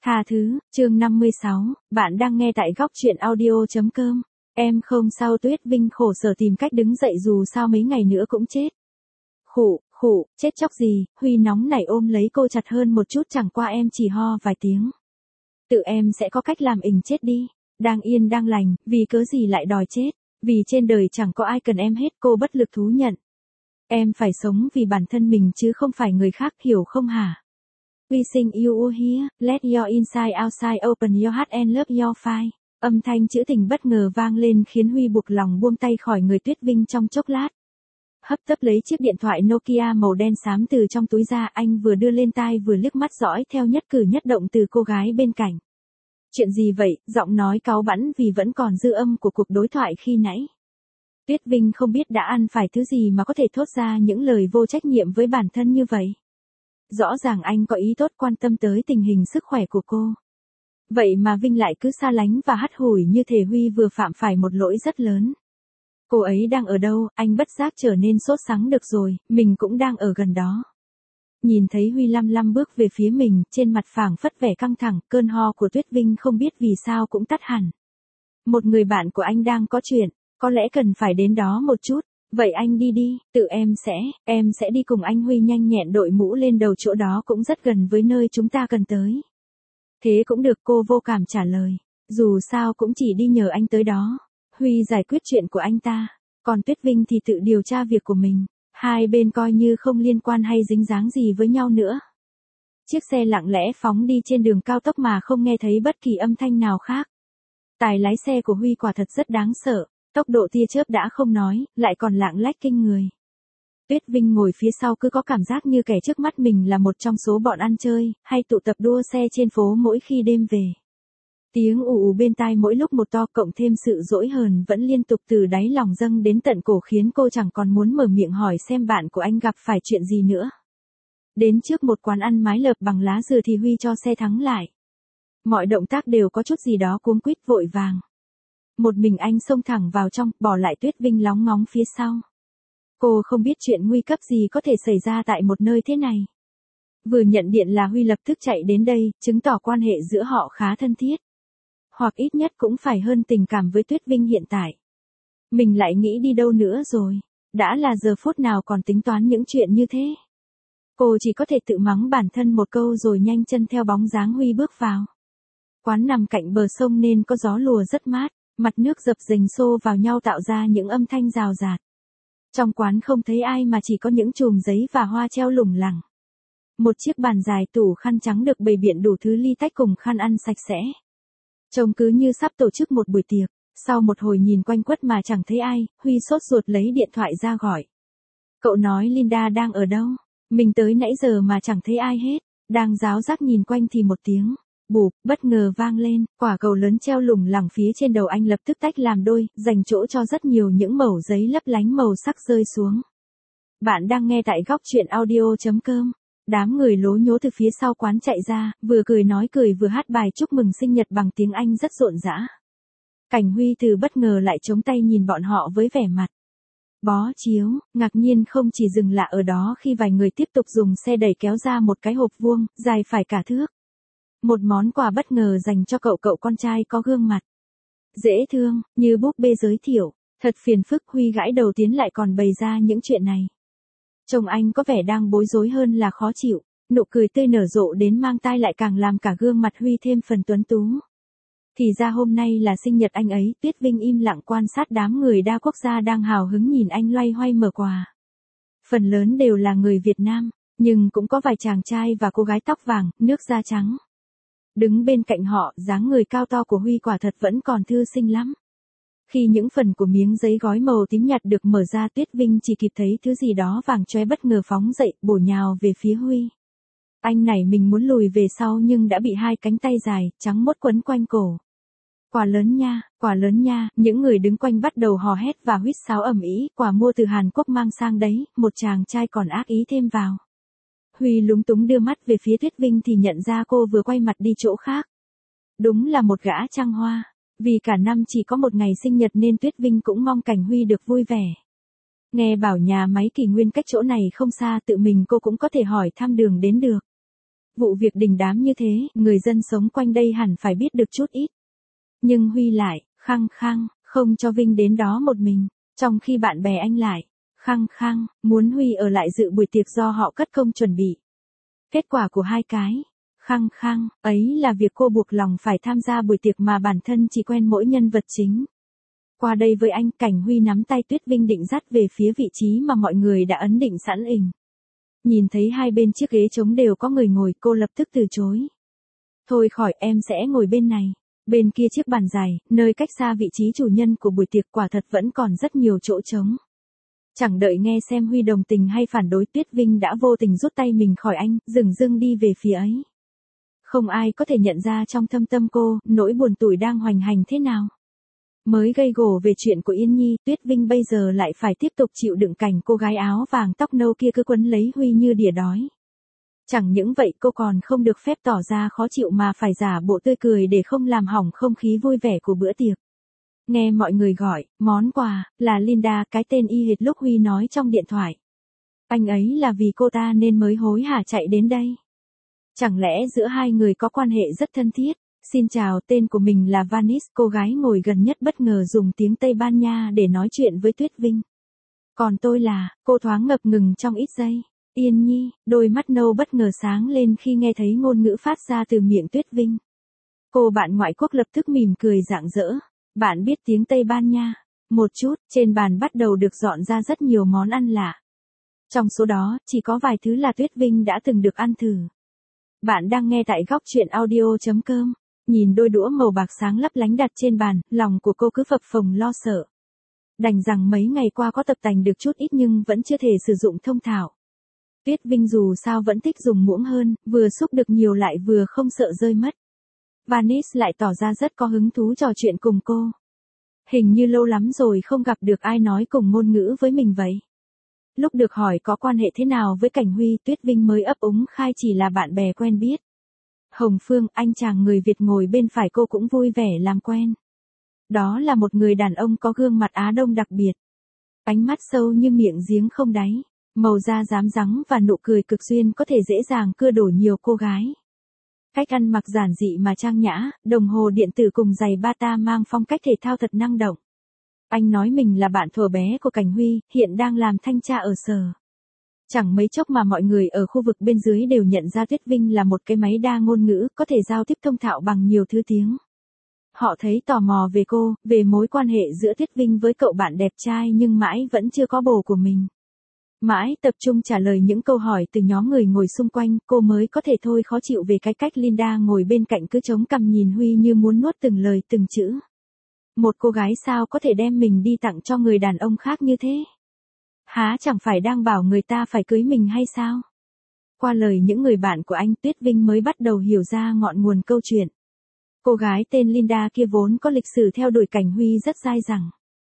Tha thứ, chương 56, bạn đang nghe tại góc truyện audio.com. Em không sao. Tuyết Vinh khổ sở tìm cách đứng dậy dù sao mấy ngày nữa cũng chết. Khụ, chết chóc gì, Huy nóng nảy ôm lấy cô chặt hơn một chút, chẳng qua em chỉ ho vài tiếng. Tự em sẽ có cách làm ình chết đi, đang yên đang lành, vì cớ gì lại đòi chết, vì trên đời chẳng có ai cần em hết, cô bất lực thú nhận. Em phải sống vì bản thân mình chứ không phải người khác, hiểu không hả? We sing you here, let your inside outside open your heart and love your fight. Âm thanh trữ tình bất ngờ vang lên khiến Huy buộc lòng buông tay khỏi người Tuyết Vinh trong chốc lát. Hấp tấp lấy chiếc điện thoại Nokia màu đen xám từ trong túi ra, anh vừa đưa lên tai vừa liếc mắt dõi theo nhất cử nhất động từ cô gái bên cạnh. Chuyện gì vậy? Giọng nói cáu bẳn vì vẫn còn dư âm của cuộc đối thoại khi nãy. Tuyết Vinh không biết đã ăn phải thứ gì mà có thể thốt ra những lời vô trách nhiệm với bản thân như vậy. Rõ ràng anh có ý tốt quan tâm tới tình hình sức khỏe của cô. Vậy mà Vinh lại cứ xa lánh và hắt hủi như thể Huy vừa phạm phải một lỗi rất lớn. Cô ấy đang ở đâu? Anh bất giác trở nên sốt sắng. Được rồi, mình cũng đang ở gần đó. Nhìn thấy Huy lăm lăm bước về phía mình, trên mặt phảng phất vẻ căng thẳng, cơn ho của Tuyết Vinh không biết vì sao cũng tắt hẳn. Một người bạn của anh đang có chuyện, có lẽ cần phải đến đó một chút. Vậy anh đi đi, tự em sẽ đi cùng anh. Huy nhanh nhẹn đội mũ lên đầu, chỗ đó cũng rất gần với nơi chúng ta cần tới. Thế cũng được, cô vô cảm trả lời. Dù sao cũng chỉ đi nhờ anh tới đó. Huy giải quyết chuyện của anh ta, còn Tuyết Vinh thì tự điều tra việc của mình. Hai bên coi như không liên quan hay dính dáng gì với nhau nữa. Chiếc xe lặng lẽ phóng đi trên đường cao tốc mà không nghe thấy bất kỳ âm thanh nào khác. Tài lái xe của Huy quả thật rất đáng sợ. Tốc độ tia chớp đã không nói, lại còn lạng lách kinh người. Tuyết Vinh ngồi phía sau cứ có cảm giác như kẻ trước mắt mình là một trong số bọn ăn chơi, hay tụ tập đua xe trên phố mỗi khi đêm về. Tiếng ù bên tai mỗi lúc một to, cộng thêm sự dỗi hờn vẫn liên tục từ đáy lòng dâng đến tận cổ, khiến cô chẳng còn muốn mở miệng hỏi xem bạn của anh gặp phải chuyện gì nữa. Đến trước một quán ăn mái lợp bằng lá dừa thì Huy cho xe thắng lại. Mọi động tác đều có chút gì đó cuống quýt vội vàng. Một mình anh xông thẳng vào trong, bỏ lại Tuyết Vinh lóng ngóng phía sau. Cô không biết chuyện nguy cấp gì có thể xảy ra tại một nơi thế này. Vừa nhận điện là Huy lập tức chạy đến đây, chứng tỏ quan hệ giữa họ khá thân thiết. Hoặc ít nhất cũng phải hơn tình cảm với Tuyết Vinh hiện tại. Mình lại nghĩ đi đâu nữa rồi, đã là giờ phút nào còn tính toán những chuyện như thế. Cô chỉ có thể tự mắng bản thân một câu rồi nhanh chân theo bóng dáng Huy bước vào. Quán nằm cạnh bờ sông nên có gió lùa rất mát. Mặt nước dập dềnh xô vào nhau tạo ra những âm thanh rào rạt. Trong quán không thấy ai mà chỉ có những chùm giấy và hoa treo lủng lẳng. Một chiếc bàn dài tủ khăn trắng được bày biện đủ thứ ly tách cùng khăn ăn sạch sẽ. Trông cứ như sắp tổ chức một buổi tiệc. Sau một hồi nhìn quanh quất mà chẳng thấy ai, Huy sốt ruột lấy điện thoại ra gọi. Cậu nói Linda đang ở đâu? Mình tới nãy giờ mà chẳng thấy ai hết. Đang ráo rác nhìn quanh thì một tiếng bụp bất ngờ vang lên, quả cầu lớn treo lủng lẳng phía trên đầu anh lập tức tách làm đôi, dành chỗ cho rất nhiều những mẩu giấy lấp lánh màu sắc rơi xuống. Bạn đang nghe tại góc truyện audio.com. Đám người lố nhố từ phía sau quán chạy ra, vừa cười nói cười vừa hát bài chúc mừng sinh nhật bằng tiếng Anh rất rộn rã. Cảnh Huy từ bất ngờ lại chống tay nhìn bọn họ với vẻ mặt bó chiếu, ngạc nhiên không chỉ dừng lại ở đó khi vài người tiếp tục dùng xe đẩy kéo ra một cái hộp vuông, dài phải cả thước. Một món quà bất ngờ dành cho cậu con trai có gương mặt dễ thương, như búp bê giới thiệu. Thật phiền phức. Huy gãi đầu tiến lại còn bày ra những chuyện này. Chồng anh có vẻ đang bối rối hơn là khó chịu, nụ cười tươi nở rộ đến mang tai lại càng làm cả gương mặt Huy thêm phần tuấn tú. Thì ra hôm nay là sinh nhật anh ấy. Tuyết Vinh im lặng quan sát đám người đa quốc gia đang hào hứng nhìn anh loay hoay mở quà. Phần lớn đều là người Việt Nam, nhưng cũng có vài chàng trai và cô gái tóc vàng, nước da trắng. Đứng bên cạnh họ, dáng người cao to của Huy quả thật vẫn còn thư sinh lắm. Khi những phần của miếng giấy gói màu tím nhạt được mở ra, Tuyết Vinh chỉ kịp thấy thứ gì đó vàng chóe bất ngờ phóng dậy, bổ nhào về phía Huy. Anh nảy mình muốn lùi về sau nhưng đã bị hai cánh tay dài, trắng muốt quấn quanh cổ. Quà lớn nha, những người đứng quanh bắt đầu hò hét và huýt sáo ầm ĩ. Quà mua từ Hàn Quốc mang sang đấy, một chàng trai còn ác ý thêm vào. Huy lúng túng đưa mắt về phía Tuyết Vinh thì nhận ra cô vừa quay mặt đi chỗ khác. Đúng là một gã trăng hoa. Vì cả năm chỉ có một ngày sinh nhật nên Tuyết Vinh cũng mong cảnh Huy được vui vẻ. Nghe bảo nhà máy Kỷ Nguyên cách chỗ này không xa, tự mình cô cũng có thể hỏi thăm đường đến được. Vụ việc đình đám như thế, người dân sống quanh đây hẳn phải biết được chút ít. Nhưng Huy lại, khăng khăng, không cho Vinh đến đó một mình, trong khi bạn bè anh lại, khăng khăng, muốn Huy ở lại dự buổi tiệc do họ cất công chuẩn bị. Kết quả của hai cái, khăng khăng, ấy là việc cô buộc lòng phải tham gia buổi tiệc mà bản thân chỉ quen mỗi nhân vật chính. Qua đây với anh, cảnh Huy nắm tay Tuyết Vinh định dắt về phía vị trí mà mọi người đã ấn định sẵn ình. Nhìn thấy hai bên chiếc ghế trống đều có người ngồi, cô lập tức từ chối. Thôi khỏi, em sẽ ngồi bên này. Bên kia chiếc bàn dài, nơi cách xa vị trí chủ nhân của buổi tiệc, quả thật vẫn còn rất nhiều chỗ trống. Chẳng đợi nghe xem Huy đồng tình hay phản đối, Tuyết Vinh đã vô tình rút tay mình khỏi anh, dửng dưng đi về phía ấy. Không ai có thể nhận ra trong thâm tâm cô, nỗi buồn tủi đang hoành hành thế nào. Mới gây gổ về chuyện của Yên Nhi, Tuyết Vinh bây giờ lại phải tiếp tục chịu đựng cảnh cô gái áo vàng tóc nâu kia cứ quấn lấy Huy như đỉa đói. Chẳng những vậy, cô còn không được phép tỏ ra khó chịu mà phải giả bộ tươi cười để không làm hỏng không khí vui vẻ của bữa tiệc. Nghe mọi người gọi, món quà, là Linda, cái tên y hệt lúc Huy nói trong điện thoại. Anh ấy là vì cô ta nên mới hối hả chạy đến đây. Chẳng lẽ giữa hai người có quan hệ rất thân thiết? Xin chào, tên của mình là Vanice, cô gái ngồi gần nhất bất ngờ dùng tiếng Tây Ban Nha để nói chuyện với Tuyết Vinh. Còn tôi là, cô thoáng ngập ngừng trong ít giây. Yên Nhi, đôi mắt nâu bất ngờ sáng lên khi nghe thấy ngôn ngữ phát ra từ miệng Tuyết Vinh. Cô bạn ngoại quốc lập tức mỉm cười rạng rỡ. Bạn biết tiếng Tây Ban Nha? Một chút, trên bàn bắt đầu được dọn ra rất nhiều món ăn lạ. Trong số đó, chỉ có vài thứ là Tuyết Vinh đã từng được ăn thử. Bạn đang nghe tại góc truyện audio.com. Nhìn đôi đũa màu bạc sáng lấp lánh đặt trên bàn, lòng của cô cứ phập phồng lo sợ. Đành rằng mấy ngày qua có tập tành được chút ít nhưng vẫn chưa thể sử dụng thông thạo. Tuyết Vinh dù sao vẫn thích dùng muỗng hơn, vừa xúc được nhiều lại vừa không sợ rơi mất. Vanice lại tỏ ra rất có hứng thú trò chuyện cùng cô. Hình như lâu lắm rồi không gặp được ai nói cùng ngôn ngữ với mình vậy. Lúc được hỏi có quan hệ thế nào với Cảnh Huy, Tuyết Vinh mới ấp úng khai chỉ là bạn bè quen biết. Hồng Phương, anh chàng người Việt ngồi bên phải cô cũng vui vẻ làm quen. Đó là một người đàn ông có gương mặt Á Đông đặc biệt. Ánh mắt sâu như miệng giếng không đáy, màu da rám rắng và nụ cười cực duyên có thể dễ dàng cưa đổ nhiều cô gái. Cách ăn mặc giản dị mà trang nhã, đồng hồ điện tử cùng giày bata mang phong cách thể thao thật năng động. Anh nói mình là bạn thuở bé của Cảnh Huy, hiện đang làm thanh tra ở sở. Chẳng mấy chốc mà mọi người ở khu vực bên dưới đều nhận ra Tuyết Vinh là một cái máy đa ngôn ngữ, có thể giao tiếp thông thạo bằng nhiều thứ tiếng. Họ thấy tò mò về cô, về mối quan hệ giữa Tuyết Vinh với cậu bạn đẹp trai nhưng mãi vẫn chưa có bồ của mình. Mãi tập trung trả lời những câu hỏi từ nhóm người ngồi xung quanh, cô mới có thể thôi khó chịu về cái cách Linda ngồi bên cạnh cứ chống cằm nhìn Huy như muốn nuốt từng lời từng chữ. Một cô gái sao có thể đem mình đi tặng cho người đàn ông khác như thế? Há chẳng phải đang bảo người ta phải cưới mình hay sao? Qua lời những người bạn của anh, Tuyết Vinh mới bắt đầu hiểu ra ngọn nguồn câu chuyện. Cô gái tên Linda kia vốn có lịch sử theo đuổi Cảnh Huy rất dai dẳng.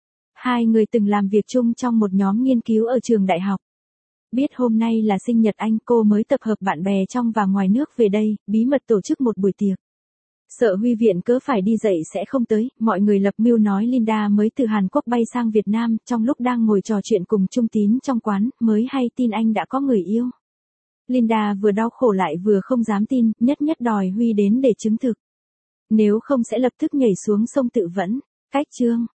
Hai người từng làm việc chung trong một nhóm nghiên cứu ở trường đại học. Biết hôm nay là sinh nhật anh, cô mới tập hợp bạn bè trong và ngoài nước về đây, bí mật tổ chức một buổi tiệc. Sợ Huy viện cớ phải đi dậy sẽ không tới, mọi người lập mưu nói Linda mới từ Hàn Quốc bay sang Việt Nam, trong lúc đang ngồi trò chuyện cùng Trung Tín trong quán, mới hay tin anh đã có người yêu. Linda vừa đau khổ lại vừa không dám tin, nhất nhất đòi Huy đến để chứng thực. Nếu không sẽ lập tức nhảy xuống sông tự vẫn. Cách chương